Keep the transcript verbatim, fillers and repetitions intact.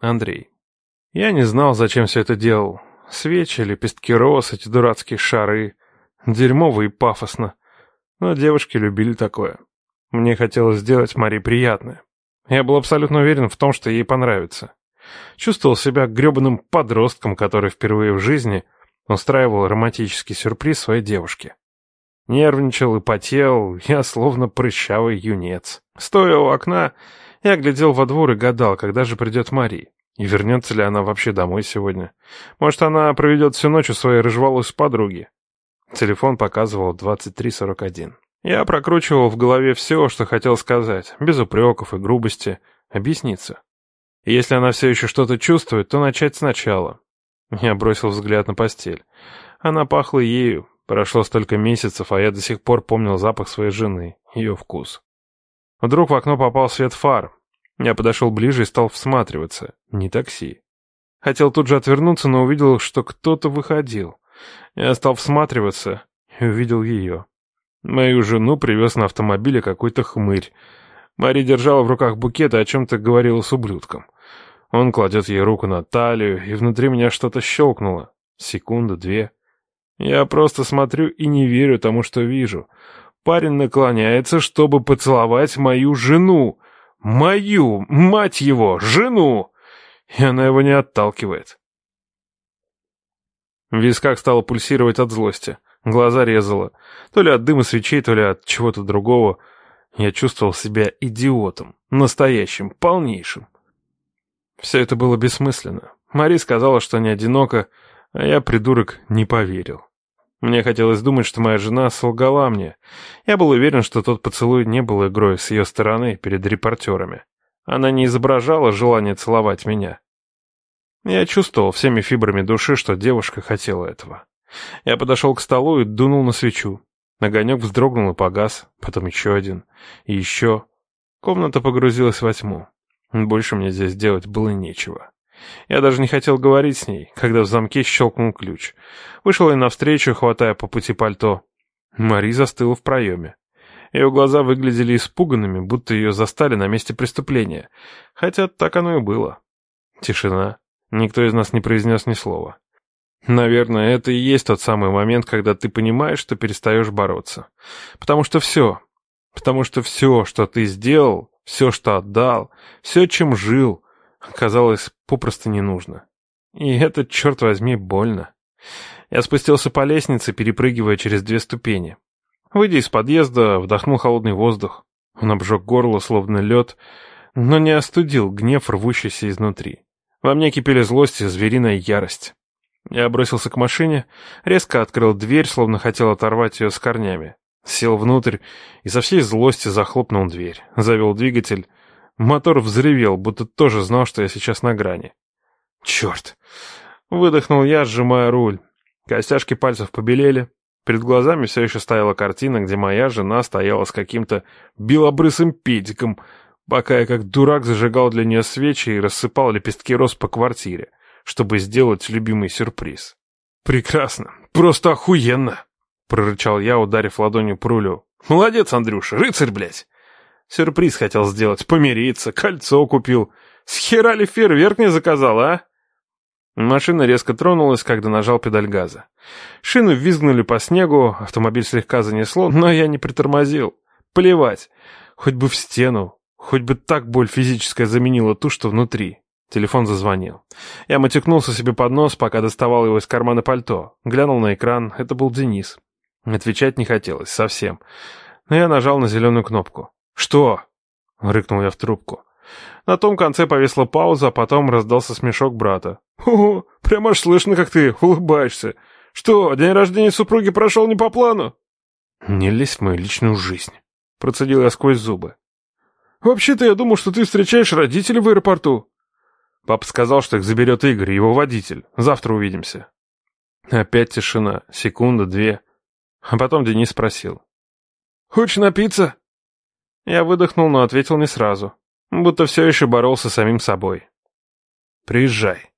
Андрей. Я не знал, зачем все это делал. Свечи, лепестки роз, эти дурацкие шары. Дерьмово и пафосно. Но девушки любили такое. Мне хотелось сделать Мари приятное. Я был абсолютно уверен в том, что ей понравится. Чувствовал себя гребаным подростком, который впервые в жизни устраивал романтический сюрприз своей девушке. Нервничал и потел, я словно прыщавый юнец. Стоя у окна, я глядел во двор и гадал, когда же придет Мари. И вернется ли она вообще домой сегодня? Может, она проведет всю ночь у своей рыжеволосой подруги? Телефон показывал двадцать три сорок один. Я прокручивал в голове все, что хотел сказать, без упреков и грубости, объясниться. И если она все еще что-то чувствует, то начать сначала. Я бросил взгляд на постель. Она пахла ею. Прошло столько месяцев, а я до сих пор помнил запах своей жены, ее вкус. Вдруг в окно попал свет фар. Я подошел ближе и стал всматриваться. Не такси. Хотел тут же отвернуться, но увидел, что кто-то выходил. Я стал всматриваться и увидел ее. Мою жену привез на автомобиле какой-то хмырь. Мари держала в руках букет и о чем-то говорила с ублюдком. Он кладет ей руку на талию, и внутри меня что-то щелкнуло. Секунда, две. Я просто смотрю и не верю тому, что вижу. Парень наклоняется, чтобы поцеловать мою жену. Мою, мать его, жену! И она его не отталкивает. В висках стало пульсировать от злости. Глаза резало. То ли от дыма свечей, то ли от чего-то другого. Я чувствовал себя идиотом. Настоящим, полнейшим. Все это было бессмысленно. Мари сказала, что не одинока, а я, придурок, не поверил. Мне хотелось думать, что моя жена солгала мне. Я был уверен, что тот поцелуй не был игрой с ее стороны перед репортерами. Она не изображала желание целовать меня. Я чувствовал всеми фибрами души, что девушка хотела этого. Я подошел к столу и дунул на свечу. Огонек вздрогнул и погас, потом еще один. И еще. Комната погрузилась во тьму. Больше мне здесь делать было нечего. Я даже не хотел говорить с ней, когда в замке щелкнул ключ. Вышел ей навстречу, хватая по пути пальто. Мари застыла в проеме. Ее глаза выглядели испуганными, будто ее застали на месте преступления. Хотя так оно и было. Тишина. Никто из нас не произнес ни слова. Наверное, это и есть тот самый момент, когда ты понимаешь, что перестаешь бороться. Потому что все, потому что все, что ты сделал, все, что отдал, все, чем жил, оказалось попросту не нужно. И это, черт возьми, больно. Я спустился по лестнице, перепрыгивая через две ступени. Выйдя из подъезда, вдохнул холодный воздух. Он обжег горло, словно лед, но не остудил гнев, рвущийся изнутри. Во мне кипели злость и звериная ярость. Я бросился к машине, резко открыл дверь, словно хотел оторвать ее с корнями. Сел внутрь и со всей злости захлопнул дверь. Завел двигатель. Мотор взревел, будто тоже знал, что я сейчас на грани. «Черт!» — выдохнул я, сжимая руль. Костяшки пальцев побелели. Перед глазами все еще стояла картина, где моя жена стояла с каким-то белобрысым педиком, пока я как дурак зажигал для нее свечи и рассыпал лепестки роз по квартире, чтобы сделать любимый сюрприз. «Прекрасно! Просто охуенно!» — прорычал я, ударив ладонью по рулю. «Молодец, Андрюша, рыцарь, блядь!» Сюрприз хотел сделать, помириться, кольцо купил. С хера ли фейерверк не заказал, а? Машина резко тронулась, когда нажал педаль газа. Шины визгнули по снегу, автомобиль слегка занесло, но я не притормозил. Плевать, хоть бы в стену, хоть бы так боль физическая заменила ту, что внутри. Телефон зазвонил. Я мотыкнулся себе под нос, пока доставал его из кармана пальто. Глянул на экран, это был Денис. Отвечать не хотелось, совсем. Но я нажал на зеленую кнопку. «Что?» — рыкнул я в трубку. На том конце повисла пауза, а потом раздался смешок брата. «Ого, прямо аж слышно, как ты улыбаешься. Что, день рождения супруги прошел не по плану?» «Не лезь в мою личную жизнь», — процедил я сквозь зубы. «Вообще-то я думал, что ты встречаешь родителей в аэропорту». Папа сказал, что их заберет Игорь, его водитель. Завтра увидимся. Опять тишина. Секунда, две. А потом Денис спросил. «Хочешь напиться?» Я выдохнул, но ответил не сразу. Будто все еще боролся с самим собой. «Приезжай».